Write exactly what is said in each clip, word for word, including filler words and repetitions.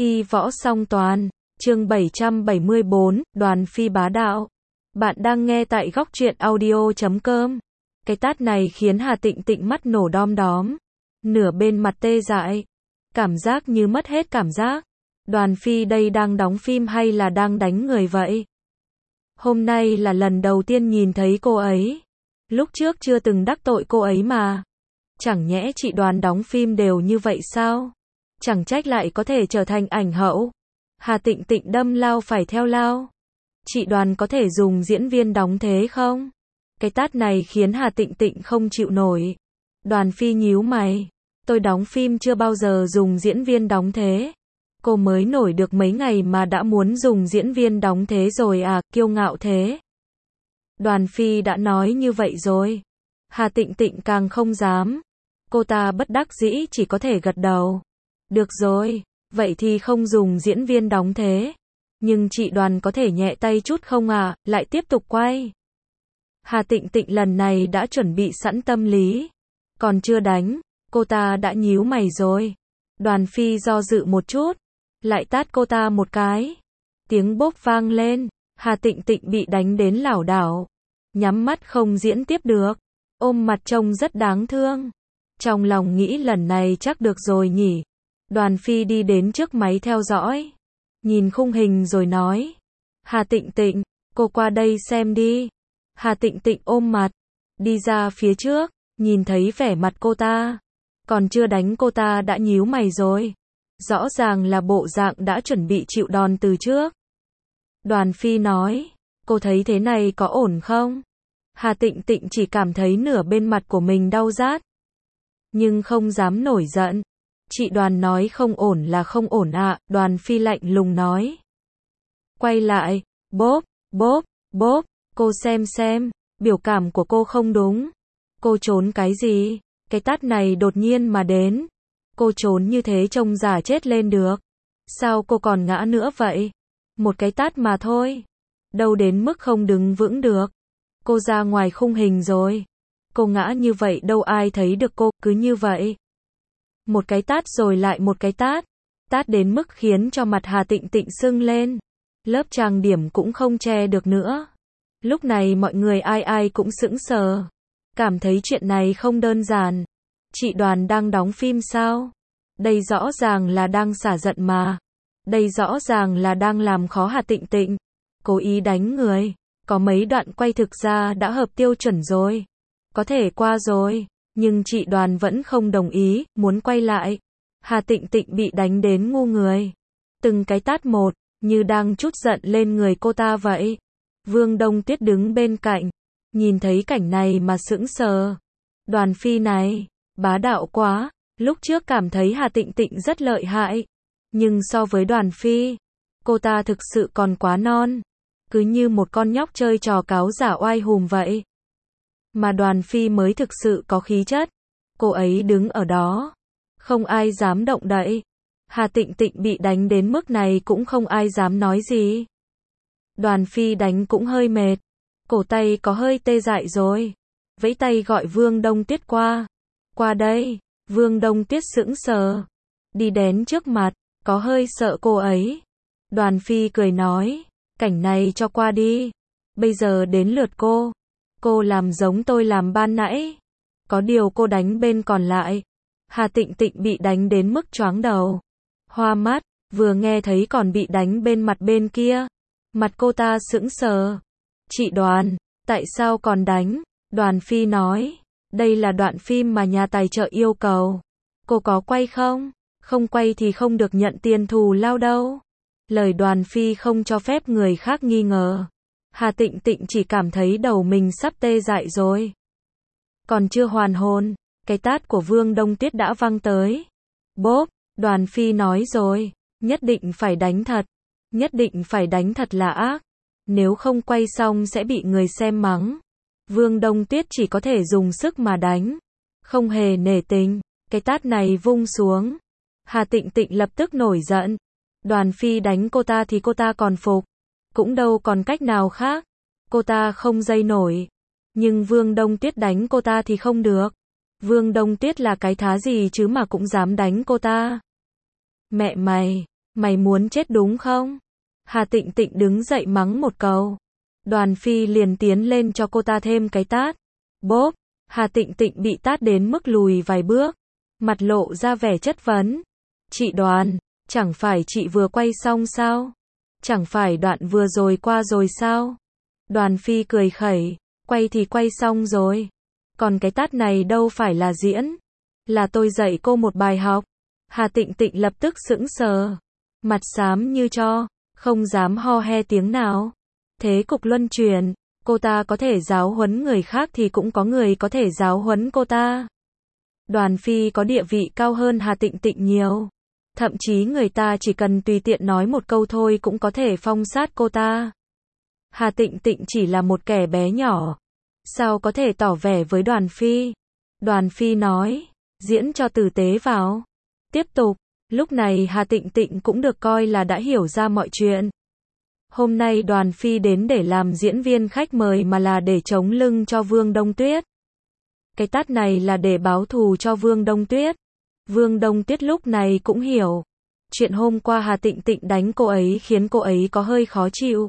Y võ song toàn, chương bảy trăm bảy mươi bốn, Đoàn Phi bá đạo. Bạn đang nghe tại góc truyện audio chấm com. Cái tát này khiến Hà Tịnh Tịnh mắt nổ đom đóm. Nửa bên mặt tê dại. Cảm giác như mất hết cảm giác. Đoàn Phi đây đang đóng phim hay là đang đánh người vậy? Hôm nay là lần đầu tiên nhìn thấy cô ấy. Lúc trước chưa từng đắc tội cô ấy mà. Chẳng nhẽ chị Đoàn đóng phim đều như vậy sao? Chẳng trách lại có thể trở thành ảnh hậu. Hà Tịnh Tịnh đâm lao phải theo lao. Chị Đoàn có thể dùng diễn viên đóng thế không? Cái tát này khiến Hà Tịnh Tịnh không chịu nổi. Đoàn Phi nhíu mày. Tôi đóng phim chưa bao giờ dùng diễn viên đóng thế. Cô mới nổi được mấy ngày mà đã muốn dùng diễn viên đóng thế rồi à, kiêu ngạo thế. Đoàn Phi đã nói như vậy rồi. Hà Tịnh Tịnh càng không dám. Cô ta bất đắc dĩ chỉ có thể gật đầu. Được rồi, vậy thì không dùng diễn viên đóng thế. Nhưng chị Đoàn có thể nhẹ tay chút không à, lại tiếp tục quay. Hà Tịnh Tịnh lần này đã chuẩn bị sẵn tâm lý. Còn chưa đánh, cô ta đã nhíu mày rồi. Đoàn Phi do dự một chút, lại tát cô ta một cái. Tiếng bốp vang lên, Hà Tịnh Tịnh bị đánh đến lảo đảo. Nhắm mắt không diễn tiếp được, ôm mặt trông rất đáng thương. Trong lòng nghĩ lần này chắc được rồi nhỉ. Đoàn Phi đi đến trước máy theo dõi. Nhìn khung hình rồi nói. Hà Tịnh Tịnh, cô qua đây xem đi. Hà Tịnh Tịnh ôm mặt. Đi ra phía trước, nhìn thấy vẻ mặt cô ta. Còn chưa đánh cô ta đã nhíu mày rồi. Rõ ràng là bộ dạng đã chuẩn bị chịu đòn từ trước. Đoàn Phi nói. Cô thấy thế này có ổn không? Hà Tịnh Tịnh chỉ cảm thấy nửa bên mặt của mình đau rát. Nhưng không dám nổi giận. Chị Đoàn nói không ổn là không ổn ạ, à, Đoàn Phi lạnh lùng nói. Quay lại, bốp, bốp, bốp, cô xem xem, biểu cảm của cô không đúng. Cô trốn cái gì? Cái tát này đột nhiên mà đến. Cô trốn như thế trông giả chết lên được. Sao cô còn ngã nữa vậy? Một cái tát mà thôi. Đâu đến mức không đứng vững được. Cô ra ngoài khung hình rồi. Cô ngã như vậy đâu ai thấy được cô, cứ như vậy. Một cái tát rồi lại một cái tát. Tát đến mức khiến cho mặt Hà Tịnh Tịnh sưng lên. Lớp trang điểm cũng không che được nữa. Lúc này mọi người ai ai cũng sững sờ. Cảm thấy chuyện này không đơn giản. Chị Đoàn đang đóng phim sao? Đây rõ ràng là đang xả giận mà. Đây rõ ràng là đang làm khó Hà Tịnh Tịnh. Cố ý đánh người. Có mấy đoạn quay thực ra đã hợp tiêu chuẩn rồi. Có thể qua rồi. Nhưng chị Đoàn vẫn không đồng ý, muốn quay lại. Hà Tịnh Tịnh bị đánh đến ngu người. Từng cái tát một, như đang trút giận lên người cô ta vậy. Vương Đông Tuyết đứng bên cạnh. Nhìn thấy cảnh này mà sững sờ. Đoàn Phi này, bá đạo quá. Lúc trước cảm thấy Hà Tịnh Tịnh rất lợi hại. Nhưng so với Đoàn Phi, cô ta thực sự còn quá non. Cứ như một con nhóc chơi trò cáo giả oai hùm vậy. Mà Đoàn Phi mới thực sự có khí chất. Cô ấy đứng ở đó. Không ai dám động đậy. Hà Tịnh Tịnh bị đánh đến mức này cũng không ai dám nói gì. Đoàn Phi đánh cũng hơi mệt. Cổ tay có hơi tê dại rồi. Vẫy tay gọi Vương Đông Tuyết qua. Qua đây. Vương Đông Tuyết sững sờ. Đi đến trước mặt. Có hơi sợ cô ấy. Đoàn Phi cười nói. Cảnh này cho qua đi. Bây giờ đến lượt cô. Cô làm giống tôi làm ban nãy. Có điều cô đánh bên còn lại. Hà Tịnh Tịnh bị đánh đến mức choáng đầu. Hoa mắt, vừa nghe thấy còn bị đánh bên mặt bên kia. Mặt cô ta sững sờ. Chị Đoàn, tại sao còn đánh? Đoàn Phi nói. Đây là đoạn phim mà nhà tài trợ yêu cầu. Cô có quay không? Không quay thì không được nhận tiền thù lao đâu. Lời Đoàn Phi không cho phép người khác nghi ngờ. Hà Tịnh Tịnh chỉ cảm thấy đầu mình sắp tê dại rồi. Còn chưa hoàn hồn, cái tát của Vương Đông Tuyết đã văng tới. Bốp, Đoàn Phi nói rồi, nhất định phải đánh thật. Nhất định phải đánh thật là ác. Nếu không quay xong sẽ bị người xem mắng. Vương Đông Tuyết chỉ có thể dùng sức mà đánh. Không hề nể tình, cái tát này vung xuống. Hà Tịnh Tịnh lập tức nổi giận. Đoàn Phi đánh cô ta thì cô ta còn phục. Cũng đâu còn cách nào khác. Cô ta không dây nổi. Nhưng Vương Đông Tuyết đánh cô ta thì không được. Vương Đông Tuyết là cái thá gì chứ mà cũng dám đánh cô ta. Mẹ mày, Mày muốn chết đúng không? Hà Tịnh Tịnh đứng dậy mắng một câu. Đoàn Phi liền tiến lên cho cô ta thêm cái tát. Bốp, Hà Tịnh Tịnh bị tát đến mức lùi vài bước, mặt lộ ra vẻ chất vấn. Chị Đoàn, chẳng phải chị vừa quay xong sao? Chẳng phải đoạn vừa rồi qua rồi sao? Đoàn Phi cười khẩy, quay thì quay xong rồi. Còn cái tát này đâu phải là diễn, là tôi dạy cô một bài học. Hà Tịnh Tịnh lập tức sững sờ, mặt xám như tro, không dám ho he tiếng nào. Thế cục luân chuyển, cô ta có thể giáo huấn người khác thì cũng có người có thể giáo huấn cô ta. Đoàn Phi có địa vị cao hơn Hà Tịnh Tịnh nhiều. Thậm chí người ta chỉ cần tùy tiện nói một câu thôi cũng có thể phong sát cô ta. Hà Tịnh Tịnh chỉ là một kẻ bé nhỏ, sao có thể tỏ vẻ với Đoàn Phi? Đoàn Phi nói, diễn cho tử tế vào. Tiếp tục, lúc này Hà Tịnh Tịnh cũng được coi là đã hiểu ra mọi chuyện. Hôm nay Đoàn Phi đến để làm diễn viên khách mời mà là để chống lưng cho Vương Đông Tuyết. Cái tát này là để báo thù cho Vương Đông Tuyết. Vương Đông Tuyết lúc này cũng hiểu. Chuyện hôm qua Hà Tịnh Tịnh đánh cô ấy khiến cô ấy có hơi khó chịu.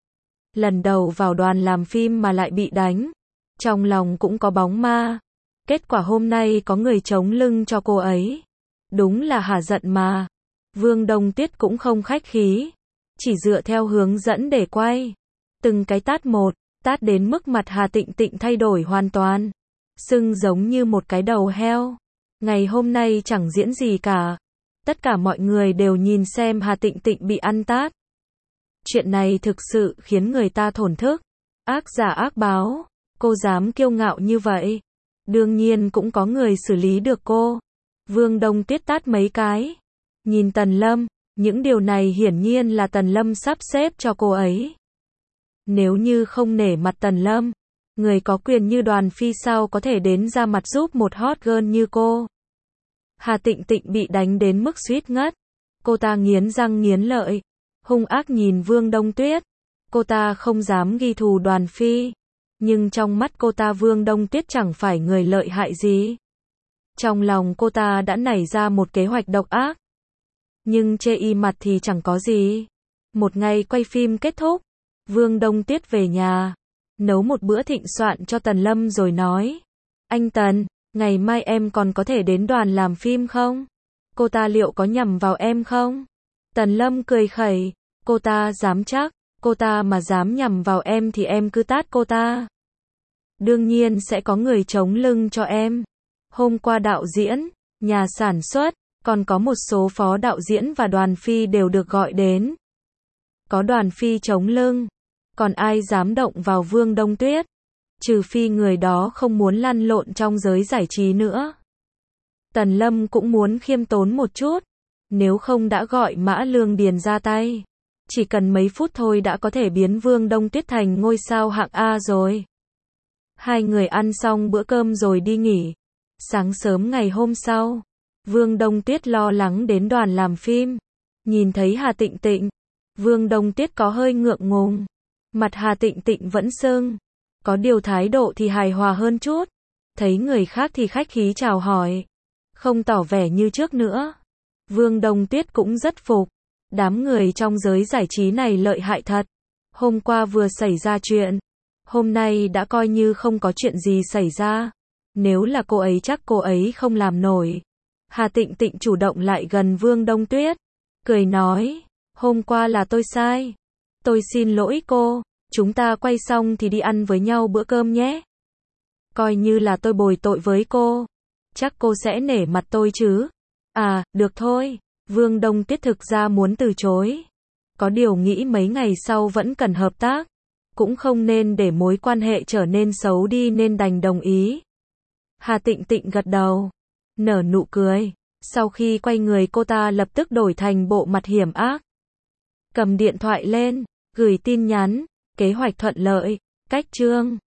Lần đầu vào đoàn làm phim mà lại bị đánh. Trong lòng cũng có bóng ma. Kết quả hôm nay có người chống lưng cho cô ấy. Đúng là hả giận mà. Vương Đông Tuyết cũng không khách khí. Chỉ dựa theo hướng dẫn để quay. Từng cái tát một, tát đến mức mặt Hà Tịnh Tịnh thay đổi hoàn toàn. Sưng giống như một cái đầu heo. Ngày hôm nay chẳng diễn gì cả. Tất cả mọi người đều nhìn xem Hà Tịnh Tịnh bị ăn tát. Chuyện này thực sự khiến người ta thổn thức. Ác giả ác báo. Cô dám kiêu ngạo như vậy. Đương nhiên cũng có người xử lý được cô. Vương Đông Tuyết tát mấy cái. Nhìn Tần Lâm. Những điều này hiển nhiên là Tần Lâm sắp xếp cho cô ấy. Nếu như không nể mặt Tần Lâm, người có quyền như Đoàn Phi sao có thể đến ra mặt giúp một hot girl như cô. Hà Tịnh Tịnh bị đánh đến mức suýt ngất. Cô ta nghiến răng nghiến lợi, hung ác nhìn Vương Đông Tuyết. Cô ta không dám ghi thù Đoàn Phi, nhưng trong mắt cô ta Vương Đông Tuyết chẳng phải người lợi hại gì. Trong lòng cô ta đã nảy ra một kế hoạch độc ác. Nhưng chê y mặt thì chẳng có gì. Một ngày quay phim kết thúc, Vương Đông Tuyết về nhà, nấu một bữa thịnh soạn cho Tần Lâm rồi nói. Anh Tần, ngày mai em còn có thể đến đoàn làm phim không? Cô ta liệu có nhầm vào em không? Tần Lâm cười khẩy, cô ta dám chắc, cô ta mà dám nhầm vào em thì em cứ tát cô ta. Đương nhiên sẽ có người chống lưng cho em. Hôm qua đạo diễn, nhà sản xuất, còn có một số phó đạo diễn và Đoàn Phi đều được gọi đến. Có Đoàn Phi chống lưng, còn ai dám động vào Vương Đông Tuyết? Trừ phi người đó không muốn lăn lộn trong giới giải trí nữa. Tần Lâm cũng muốn khiêm tốn một chút, nếu không đã gọi Mã Lương Điền ra tay. Chỉ cần mấy phút thôi đã có thể biến Vương Đông Tuyết thành ngôi sao hạng A rồi. Hai người ăn xong bữa cơm rồi đi nghỉ. Sáng sớm ngày hôm sau, Vương Đông Tuyết lo lắng đến đoàn làm phim. Nhìn thấy Hà Tịnh Tịnh, Vương Đông Tuyết có hơi ngượng ngùng. Mặt Hà Tịnh Tịnh vẫn sưng. Có điều thái độ thì hài hòa hơn chút. Thấy người khác thì khách khí chào hỏi. Không tỏ vẻ như trước nữa. Vương Đông Tuyết cũng rất phục. Đám người trong giới giải trí này lợi hại thật. Hôm qua vừa xảy ra chuyện. Hôm nay đã coi như không có chuyện gì xảy ra. Nếu là cô ấy chắc cô ấy không làm nổi. Hà Tịnh Tịnh chủ động lại gần Vương Đông Tuyết. Cười nói. Hôm qua là tôi sai. Tôi xin lỗi cô. Chúng ta quay xong thì đi ăn với nhau bữa cơm nhé. Coi như là tôi bồi tội với cô. Chắc cô sẽ nể mặt tôi chứ. À, được thôi. Vương Đông Tuyết thực ra muốn từ chối. Có điều nghĩ mấy ngày sau vẫn cần hợp tác. Cũng không nên để mối quan hệ trở nên xấu đi nên đành đồng ý. Hà Tịnh Tịnh gật đầu. Nở nụ cười. Sau khi quay người cô ta lập tức đổi thành bộ mặt hiểm ác. Cầm điện thoại lên. Gửi tin nhắn. Kế hoạch thuận lợi. Cách chương.